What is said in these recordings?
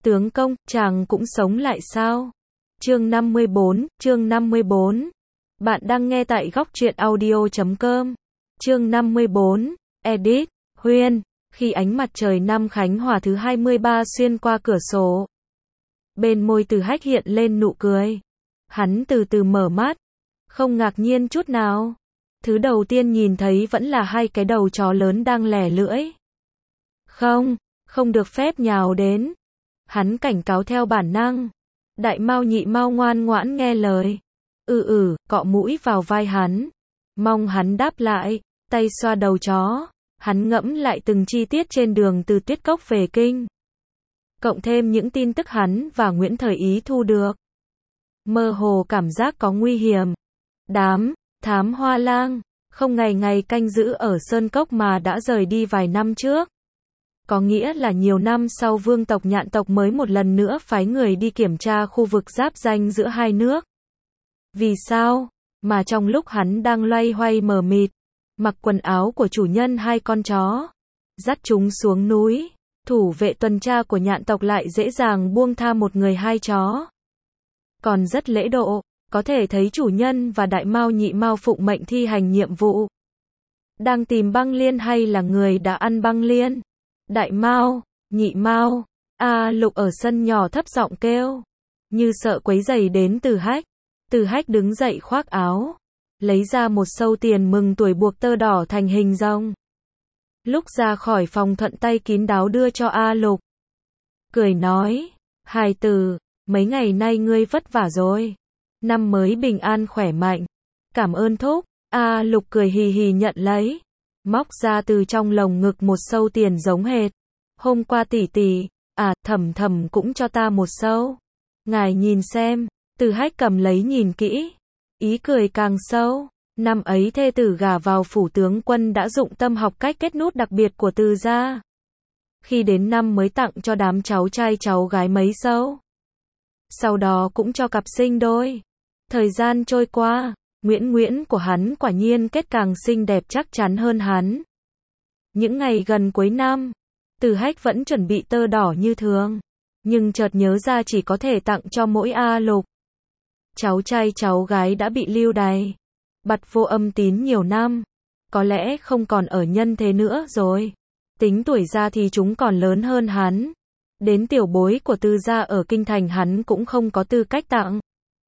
Tướng công, chàng cũng sống lại sao? Chương 54. Bạn đang nghe tại góc truyện audio.com. Chương 54. Edit, Huyên. Khi ánh mặt trời năm Khánh Hòa thứ 23 xuyên qua cửa sổ, bên môi Từ Hách hiện lên nụ cười. Hắn từ từ mở mắt, không ngạc nhiên chút nào. Thứ đầu tiên nhìn thấy vẫn là hai cái đầu chó lớn đang lẻ lưỡi. Không được phép nhào đến. Hắn cảnh cáo theo bản năng. Đại Mao Nhị Mao ngoan ngoãn nghe lời. Cọ mũi vào vai hắn. Mong hắn đáp lại, tay xoa đầu chó. Hắn ngẫm lại từng chi tiết trên đường từ Tuyết Cốc về kinh. Cộng thêm những tin tức hắn và Nguyễn Thời Ý thu được. Mơ hồ cảm giác có nguy hiểm. Đám thám hoa lang không ngày ngày canh giữ ở Sơn Cốc mà đã rời đi vài năm trước. Có nghĩa là nhiều năm sau Vương tộc Nhạn tộc mới một lần nữa phái người đi kiểm tra khu vực giáp ranh giữa hai nước. Vì sao mà trong lúc hắn đang loay hoay mờ mịt, mặc quần áo của chủ nhân hai con chó, dắt chúng xuống núi, thủ vệ tuần tra của Nhạn tộc lại dễ dàng buông tha một người hai chó. Còn rất lễ độ, có thể thấy chủ nhân và Đại Mao Nhị Mao phụng mệnh thi hành nhiệm vụ. Đang tìm băng liên hay là người đã ăn băng liên? Đại Mao, Nhị Mao, Lục ở sân nhỏ thấp giọng kêu, như sợ quấy rầy đến Từ Hách. Từ Hách đứng dậy khoác áo, lấy ra một sâu tiền mừng tuổi buộc tơ đỏ thành hình rồng. Lúc ra khỏi phòng thuận tay kín đáo đưa cho Lục. Cười nói, hài tử, mấy ngày nay ngươi vất vả rồi. Năm mới bình an khỏe mạnh. Cảm ơn thúc. Lục cười hì hì nhận lấy. Móc ra từ trong lồng ngực một sâu tiền giống hệt. Hôm qua tỷ tỷ, thầm cũng cho ta một sâu. Ngài nhìn xem. Từ Hách cầm lấy nhìn kỹ. Ý cười càng sâu. Năm ấy thê tử gả vào phủ tướng quân đã dụng tâm học cách kết nút đặc biệt của Từ gia. Khi đến năm mới tặng cho đám cháu trai cháu gái mấy sâu. Sau đó cũng cho cặp sinh đôi. Thời gian trôi qua, Nguyễn của hắn quả nhiên kết càng xinh đẹp chắc chắn hơn hắn. Những ngày gần cuối năm, Từ Hách vẫn chuẩn bị tơ đỏ như thường, nhưng chợt nhớ ra chỉ có thể tặng cho mỗi Lục. Cháu trai cháu gái đã bị lưu đày, bặt vô âm tín nhiều năm, có lẽ không còn ở nhân thế nữa rồi. Tính tuổi ra thì chúng còn lớn hơn hắn. Đến tiểu bối của Từ gia ở kinh thành hắn cũng không có tư cách tặng.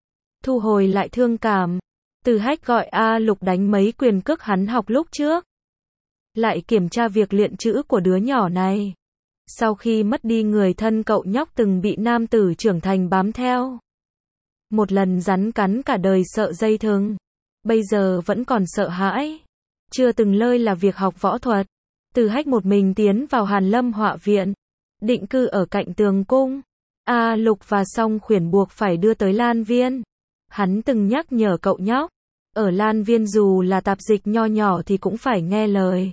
Thu hồi lại thương cảm, Từ Hách gọi Lục đánh mấy quyền cước hắn học lúc trước. Lại kiểm tra việc luyện chữ của đứa nhỏ này. Sau khi mất đi người thân cậu nhóc từng bị nam tử trưởng thành bám theo. Một lần rắn cắn cả đời sợ dây thừng. Bây giờ vẫn còn sợ hãi. Chưa từng lơi là việc học võ thuật. Từ Hách một mình tiến vào Hàn Lâm Họa Viện. Định cư ở cạnh tường cung. Lục và Song Khuyển buộc phải đưa tới Lan Viên. Hắn từng nhắc nhở cậu nhóc. Ở Lan Viên dù là tạp dịch nho nhỏ thì cũng phải nghe lời.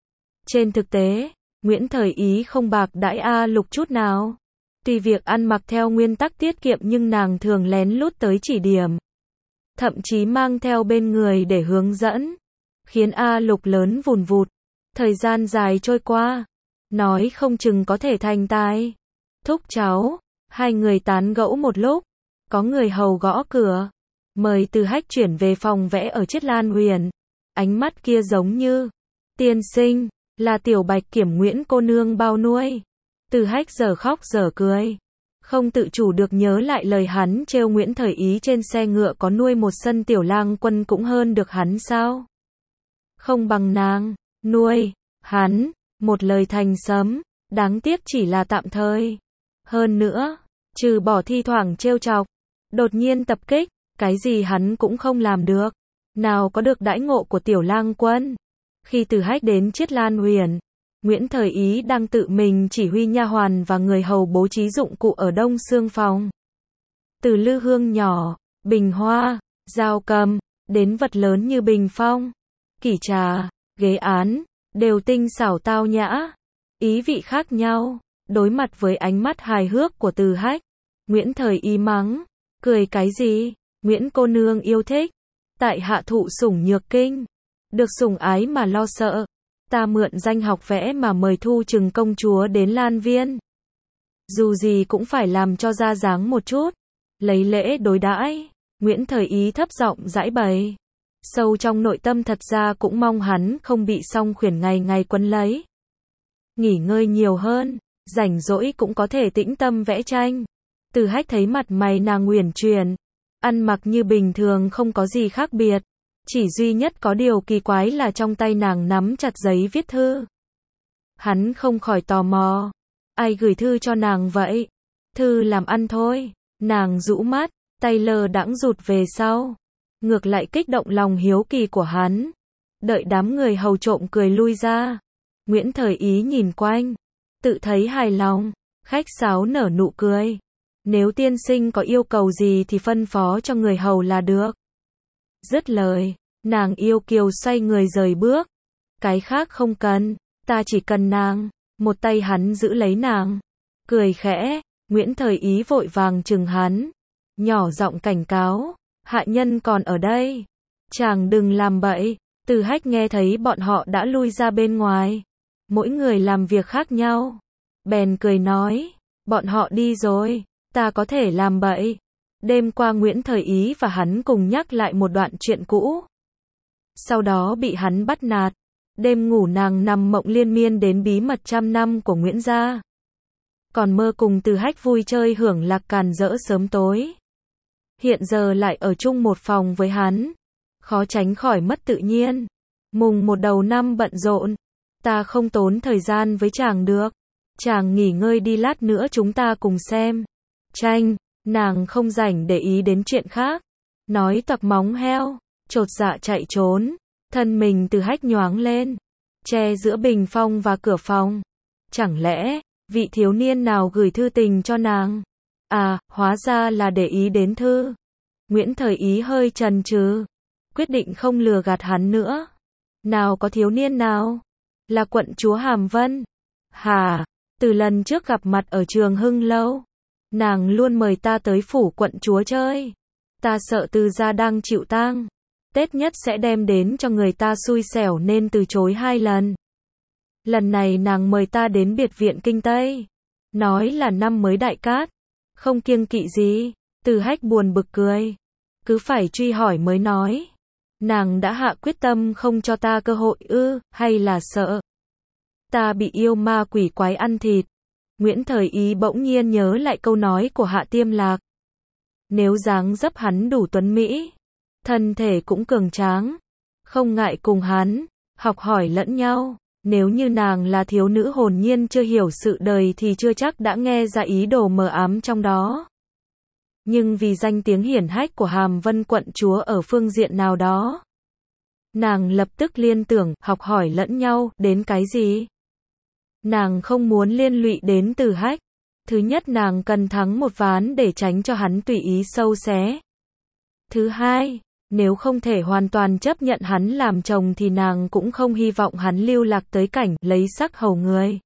Trên thực tế, Nguyễn Thời Ý không bạc đãi Lục chút nào. Tuy việc ăn mặc theo nguyên tắc tiết kiệm nhưng nàng thường lén lút tới chỉ điểm. Thậm chí mang theo bên người để hướng dẫn. Khiến Lục lớn vùn vụt. Thời gian dài trôi qua. Nói không chừng có thể thành tài. Thúc cháu. Hai người tán gẫu một lúc. Có người hầu gõ cửa. Mời Từ Hách chuyển về phòng vẽ ở Chiết Lan Huyền. Ánh mắt kia giống như. Tiên sinh. Là Tiểu Bạch Kiểm Nguyễn cô nương bao nuôi. Từ Hách giờ khóc giờ cười. Không tự chủ được nhớ lại lời hắn trêu Nguyễn Thời Ý trên xe ngựa có nuôi một sân tiểu lang quân cũng hơn được hắn sao. Không bằng nàng. Nuôi. Hắn. Một lời thành sấm. Đáng tiếc chỉ là tạm thời. Hơn nữa. Trừ bỏ thi thoảng trêu chọc. Đột nhiên tập kích. Cái gì hắn cũng không làm được. Nào có được đãi ngộ của tiểu lang quân. Khi Từ Hách đến Chiết Lan Huyền, Nguyễn Thời Ý đang tự mình chỉ huy nha hoàn và người hầu bố trí dụng cụ ở đông xương phòng. Từ lư hương nhỏ, bình hoa, dao cầm, đến vật lớn như bình phong, kỷ trà, ghế án, đều tinh xảo tao nhã, ý vị khác nhau. Đối mặt với ánh mắt hài hước của Từ Hách, Nguyễn Thời Ý mắng, cười cái gì? Nguyễn cô nương yêu thích, tại hạ thụ sủng nhược kinh, được sủng ái mà lo sợ. Ta mượn danh học vẽ mà mời Thu Trừng công chúa đến Lan Viên. Dù gì cũng phải làm cho ra dáng một chút, lấy lễ đối đãi. Nguyễn Thời Ý thấp giọng giãi bày. Sâu trong nội tâm thật ra cũng mong hắn không bị Song Khuyển ngày ngày quấn lấy. Nghỉ ngơi nhiều hơn, rảnh rỗi cũng có thể tĩnh tâm vẽ tranh. Từ Hách thấy mặt mày nàng uyển chuyển, ăn mặc như bình thường không có gì khác biệt. Chỉ duy nhất có điều kỳ quái là trong tay nàng nắm chặt giấy viết thư. Hắn không khỏi tò mò. Ai gửi thư cho nàng vậy? Thư làm ăn thôi. Nàng rũ mắt, tay lơ đãng rụt về sau. Ngược lại kích động lòng hiếu kỳ của hắn. Đợi đám người hầu trộm cười lui ra. Nguyễn Thời Ý nhìn quanh, tự thấy hài lòng, khách sáo nở nụ cười. Nếu tiên sinh có yêu cầu gì thì phân phó cho người hầu là được. Dứt lời, nàng yêu kiều xoay người rời bước. Cái khác không cần, ta chỉ cần nàng. Một tay hắn giữ lấy nàng, cười khẽ. Nguyễn Thời Ý vội vàng chừng hắn, nhỏ giọng cảnh cáo, hạ nhân còn ở đây, chàng đừng làm bậy. Từ Hách nghe thấy bọn họ đã lui ra bên ngoài, mỗi người làm việc khác nhau, bèn cười nói, bọn họ đi rồi, ta có thể làm bậy. Đêm qua Nguyễn Thời Ý và hắn cùng nhắc lại một đoạn chuyện cũ, sau đó bị hắn bắt nạt. Đêm ngủ nàng nằm mộng liên miên đến bí mật 100 năm của Nguyễn gia. Còn mơ cùng Từ Hách vui chơi hưởng lạc càn rỡ sớm tối. Hiện giờ lại ở chung một phòng với hắn, khó tránh khỏi mất tự nhiên. Mùng một đầu năm bận rộn, ta không tốn thời gian với chàng được. Chàng nghỉ ngơi đi, lát nữa chúng ta cùng xem tranh. Nàng không rảnh để ý đến chuyện khác, nói toạc móng heo, chột dạ chạy trốn. Thân mình Từ Hách nhoáng lên, che giữa bình phong và cửa phòng. Chẳng lẽ vị thiếu niên nào gửi thư tình cho nàng? À, hóa ra là để ý đến thư. Nguyễn Thời Ý hơi chần chừ, quyết định không lừa gạt hắn nữa. Nào có thiếu niên nào? Là quận chúa Hàm Vân. Hả? Từ lần trước gặp mặt ở Trường Hưng Lâu, nàng luôn mời ta tới phủ quận chúa chơi. Ta sợ Từ gia đang chịu tang, Tết nhất sẽ đem đến cho người ta xui xẻo nên từ chối 2 lần. Lần này nàng mời ta đến biệt viện Kinh Tây, nói là năm mới đại cát, không kiêng kỵ gì. Từ Hách buồn bực cười, cứ phải truy hỏi mới nói. Nàng đã hạ quyết tâm không cho ta cơ hội ư, hay là sợ ta bị yêu ma quỷ quái ăn thịt? Nguyễn Thời Ý bỗng nhiên nhớ lại câu nói của Hạ Tiêm Lạc. Nếu dáng dấp hắn đủ tuấn mỹ, thân thể cũng cường tráng, không ngại cùng hắn học hỏi lẫn nhau. Nếu như nàng là thiếu nữ hồn nhiên chưa hiểu sự đời thì chưa chắc đã nghe ra ý đồ mờ ám trong đó. Nhưng vì danh tiếng hiển hách của Hàm Vân quận chúa ở phương diện nào đó, nàng lập tức liên tưởng học hỏi lẫn nhau đến cái gì? Nàng không muốn liên lụy đến Từ Hách. Thứ nhất, nàng cần thắng một ván để tránh cho hắn tùy ý sâu xé. Thứ hai, nếu không thể hoàn toàn chấp nhận hắn làm chồng thì nàng cũng không hy vọng hắn lưu lạc tới cảnh lấy sắc hầu người.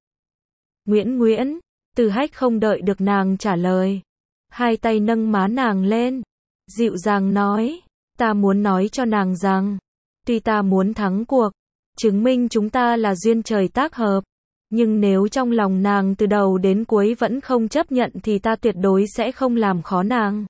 Nguyễn, Từ Hách không đợi được nàng trả lời, hai tay nâng má nàng lên, dịu dàng nói, ta muốn nói cho nàng rằng, tuy ta muốn thắng cuộc, chứng minh chúng ta là duyên trời tác hợp, nhưng nếu trong lòng nàng từ đầu đến cuối vẫn không chấp nhận thì ta tuyệt đối sẽ không làm khó nàng.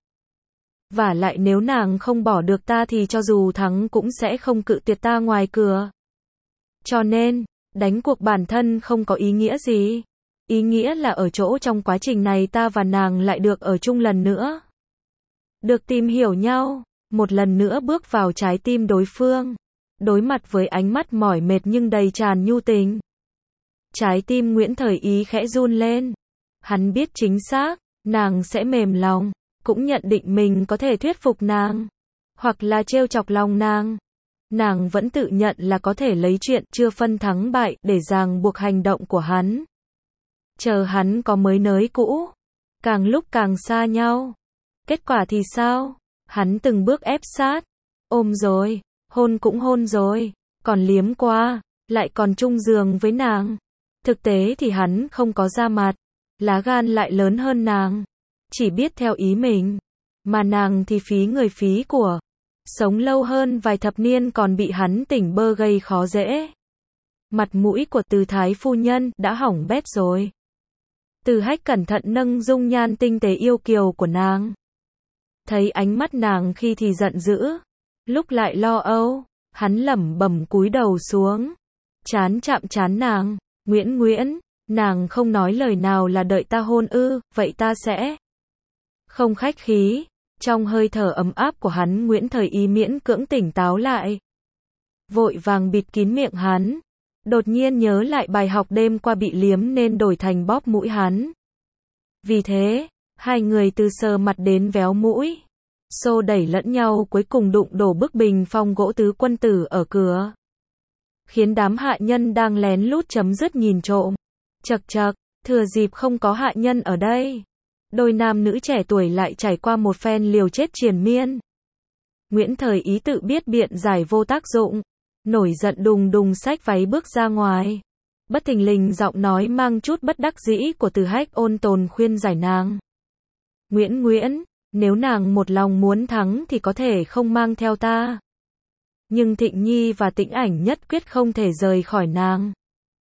Vả lại nếu nàng không bỏ được ta thì cho dù thắng cũng sẽ không cự tuyệt ta ngoài cửa. Cho nên, đánh cuộc bản thân không có ý nghĩa gì. Ý nghĩa là ở chỗ trong quá trình này ta và nàng lại được ở chung lần nữa. Được tìm hiểu nhau, một lần nữa bước vào trái tim đối phương. Đối mặt với ánh mắt mỏi mệt nhưng đầy tràn nhu tình. Trái tim Nguyễn Thời Ý khẽ run lên. Hắn biết chính xác, nàng sẽ mềm lòng, cũng nhận định mình có thể thuyết phục nàng, hoặc là trêu chọc lòng nàng. Nàng vẫn tự nhận là có thể lấy chuyện chưa phân thắng bại để ràng buộc hành động của hắn. Chờ hắn có mới nới cũ, càng lúc càng xa nhau. Kết quả thì sao? Hắn từng bước ép sát, ôm rồi, hôn cũng hôn rồi, còn liếm qua, lại còn chung giường với nàng. Thực tế thì hắn không có ra mặt, lá gan lại lớn hơn nàng, chỉ biết theo ý mình, mà nàng thì phí người phí của, sống lâu hơn vài thập niên còn bị hắn tỉnh bơ gây khó dễ. Mặt mũi của Từ thái phu nhân đã hỏng bét rồi. Từ Hách cẩn thận nâng dung nhan tinh tế yêu kiều của nàng. Thấy ánh mắt nàng khi thì giận dữ, lúc lại lo âu, hắn lẩm bẩm cúi đầu xuống, trán chạm trán nàng, Nguyễn, nàng không nói lời nào là đợi ta hôn ư, vậy ta sẽ không khách khí. Trong hơi thở ấm áp của hắn, Nguyễn Thời Ý miễn cưỡng tỉnh táo lại, vội vàng bịt kín miệng hắn. Đột nhiên nhớ lại bài học đêm qua bị liếm nên đổi thành bóp mũi hắn. Vì thế, hai người từ sờ mặt đến véo mũi, xô đẩy lẫn nhau, cuối cùng đụng đổ bức bình phong gỗ tứ quân tử ở cửa, khiến đám hạ nhân đang lén lút chấm dứt nhìn trộm. Chậc chậc, thừa dịp không có hạ nhân ở đây, đôi nam nữ trẻ tuổi lại trải qua một phen liều chết triền miên. Nguyễn Thời Ý tự biết biện giải vô tác dụng, nổi giận đùng đùng xách váy bước ra ngoài. Bất thình lình giọng nói mang chút bất đắc dĩ của Từ Hách ôn tồn khuyên giải nàng. Nguyễn, nếu nàng một lòng muốn thắng thì có thể không mang theo ta. Nhưng Thịnh Nhi và Tĩnh Ảnh nhất quyết không thể rời khỏi nàng.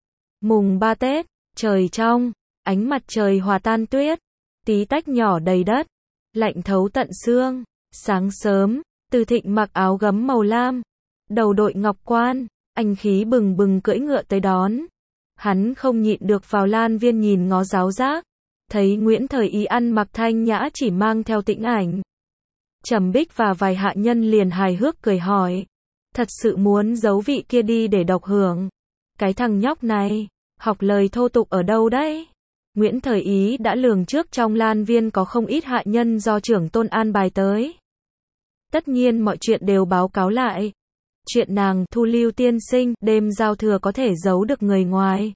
Mùng 3 Tết, trời trong, ánh mặt trời hòa tan tuyết, tí tách nhỏ đầy đất, lạnh thấu tận xương. Sáng sớm, Từ Thịnh mặc áo gấm màu lam, đầu đội ngọc quan, anh khí bừng bừng cưỡi ngựa tới đón. Hắn không nhịn được vào Lan Viên nhìn ngó giáo giác, thấy Nguyễn Thời Ý ăn mặc thanh nhã chỉ mang theo Tĩnh Ảnh, Trầm Bích và vài hạ nhân liền hài hước cười hỏi, thật sự muốn giấu vị kia đi để độc hưởng. Cái thằng nhóc này, học lời thô tục ở đâu đấy? Nguyễn Thời Ý đã lường trước trong Lan Viên có không ít hạ nhân do trưởng tôn an bài tới. Tất nhiên mọi chuyện đều báo cáo lại. Chuyện nàng thu lưu tiên sinh đêm giao thừa có thể giấu được người ngoài,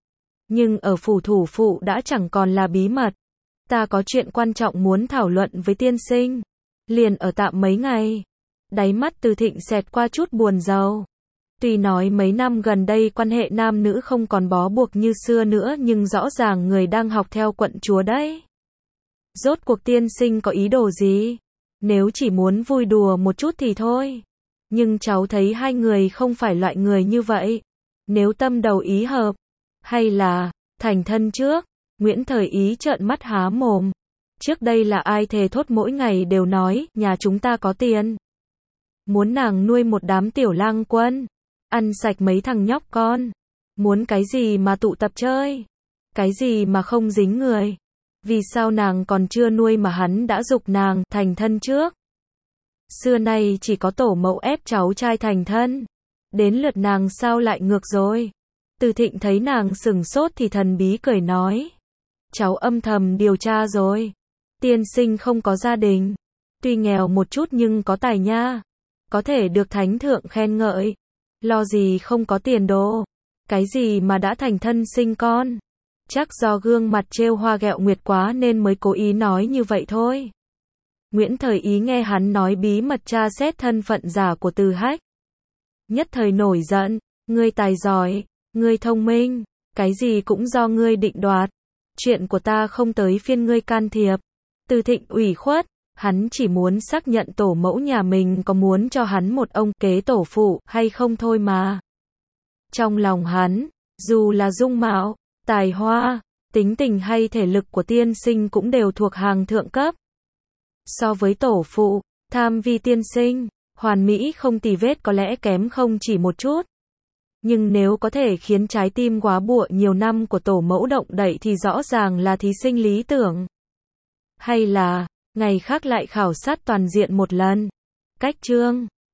nhưng ở phủ thủ phụ đã chẳng còn là bí mật. Ta có chuyện quan trọng muốn thảo luận với tiên sinh, liền ở tạm mấy ngày. Đáy mắt Từ Thịnh xẹt qua chút buồn rầu. Tuy nói mấy năm gần đây quan hệ nam nữ không còn bó buộc như xưa nữa, nhưng rõ ràng người đang học theo quận chúa đấy. Rốt cuộc tiên sinh có ý đồ gì? Nếu chỉ muốn vui đùa một chút thì thôi. Nhưng cháu thấy hai người không phải loại người như vậy. Nếu tâm đầu ý hợp, hay là thành thân trước? Nguyễn Thời Ý trợn mắt há mồm. Trước đây là ai thề thốt mỗi ngày đều nói, nhà chúng ta có tiền. Muốn nàng nuôi một đám tiểu lang quân, ăn sạch mấy thằng nhóc con. Muốn cái gì mà tụ tập chơi? Cái gì mà không dính người? Vì sao nàng còn chưa nuôi mà hắn đã giục nàng thành thân trước? Xưa nay chỉ có tổ mẫu ép cháu trai thành thân. Đến lượt nàng sao lại ngược rồi? Từ Thịnh thấy nàng sừng sốt thì thần bí cười nói. Cháu âm thầm điều tra rồi. Tiên sinh không có gia đình. Tuy nghèo một chút nhưng có tài nha. Có thể được thánh thượng khen ngợi. Lo gì không có tiền đồ. Cái gì mà đã thành thân sinh con. Chắc do gương mặt trêu hoa ghẹo nguyệt quá nên mới cố ý nói như vậy thôi. Nguyễn Thời Ý nghe hắn nói bí mật tra xét thân phận giả của Từ Hách, nhất thời nổi giận. Ngươi tài giỏi, ngươi thông minh, cái gì cũng do ngươi định đoạt. Chuyện của ta không tới phiên ngươi can thiệp. Từ Thịnh ủy khuất, hắn chỉ muốn xác nhận tổ mẫu nhà mình có muốn cho hắn một ông kế tổ phụ hay không thôi mà. Trong lòng hắn, dù là dung mạo, tài hoa, tính tình hay thể lực của tiên sinh cũng đều thuộc hàng thượng cấp. So với tổ phụ, Tham Vi tiên sinh, hoàn mỹ không tì vết có lẽ kém không chỉ một chút. Nhưng nếu có thể khiến trái tim góa bụa nhiều năm của tổ mẫu động đậy thì rõ ràng là thí sinh lý tưởng. Hay là, ngày khác lại khảo sát toàn diện một lần. Cách chương